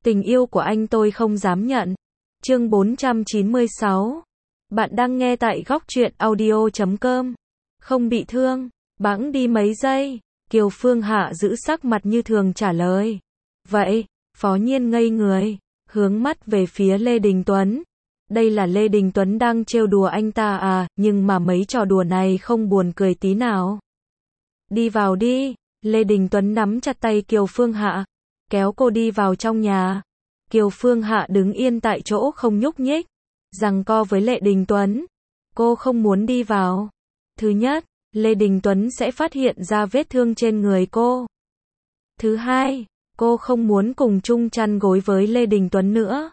Tình yêu của anh tôi không dám nhận. Chương 496. Bạn đang nghe tại góc truyện audio.com. Không bị thương, bẵng đi mấy giây, Kiều Phương Hạ giữ sắc mặt như thường trả lời. Vậy, Phó Nhiên ngây người, hướng mắt về phía Lê Đình Tuấn. Đây là Lê Đình Tuấn đang trêu đùa anh ta à, nhưng mà mấy trò đùa này không buồn cười tí nào. Đi vào đi, Lê Đình Tuấn nắm chặt tay Kiều Phương Hạ, kéo cô đi vào trong nhà. Kiều Phương Hạ đứng yên tại chỗ không nhúc nhích, giằng co với Lê Đình Tuấn. Cô không muốn đi vào. Thứ nhất, Lê Đình Tuấn sẽ phát hiện ra vết thương trên người cô. Thứ hai, cô không muốn cùng chung chăn gối với Lê Đình Tuấn nữa.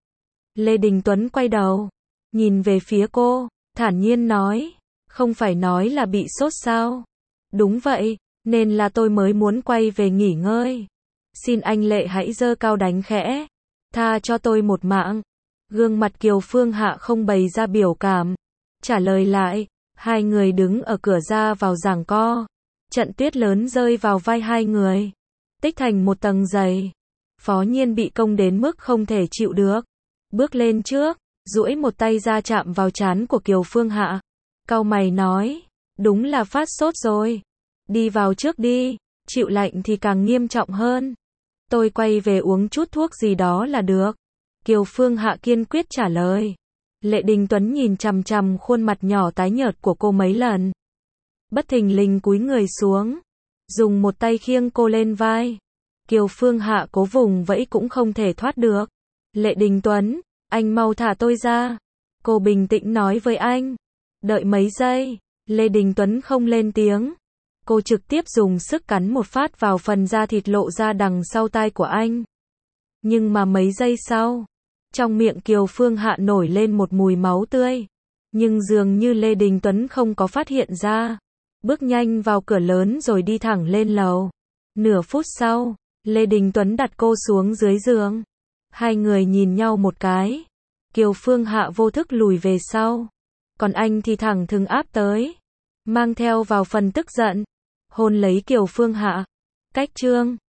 Lê Đình Tuấn quay đầu, nhìn về phía cô, thản nhiên nói, không phải nói là bị sốt sao? Đúng vậy, nên là tôi mới muốn quay về nghỉ ngơi. Xin anh Lệ hãy giơ cao đánh khẽ, tha cho tôi một mạng. Gương mặt Kiều Phương Hạ không bày ra biểu cảm, trả lời lại. Hai người đứng ở cửa ra vào giằng co. Trận tuyết lớn rơi vào vai hai người, tích thành một tầng dày. Phó Nhiên bị công đến mức không thể chịu được, bước lên trước, duỗi một tay ra chạm vào trán của Kiều Phương Hạ. Cau mày nói, đúng là phát sốt rồi. Đi vào trước đi, chịu lạnh thì càng nghiêm trọng hơn. Tôi quay về uống chút thuốc gì đó là được. Kiều Phương Hạ kiên quyết trả lời. Lê Đình Tuấn nhìn chằm chằm khuôn mặt nhỏ tái nhợt của cô mấy lần. Bất thình lình cúi người xuống, dùng một tay khiêng cô lên vai. Kiều Phương Hạ cố vùng vẫy cũng không thể thoát được. Lê Đình Tuấn, anh mau thả tôi ra. Cô bình tĩnh nói với anh. Đợi mấy giây, Lê Đình Tuấn không lên tiếng. Cô trực tiếp dùng sức cắn một phát vào phần da thịt lộ ra đằng sau tai của anh. Nhưng mà mấy giây sau, trong miệng Kiều Phương Hạ nổi lên một mùi máu tươi. Nhưng dường như Lê Đình Tuấn không có phát hiện ra. Bước nhanh vào cửa lớn rồi đi thẳng lên lầu. Nửa phút sau, Lê Đình Tuấn đặt cô xuống dưới giường. Hai người nhìn nhau một cái. Kiều Phương Hạ vô thức lùi về sau. Còn anh thì thẳng thừng áp tới, mang theo vào phần tức giận, hôn lấy Kiều Phương Hạ. Cách chương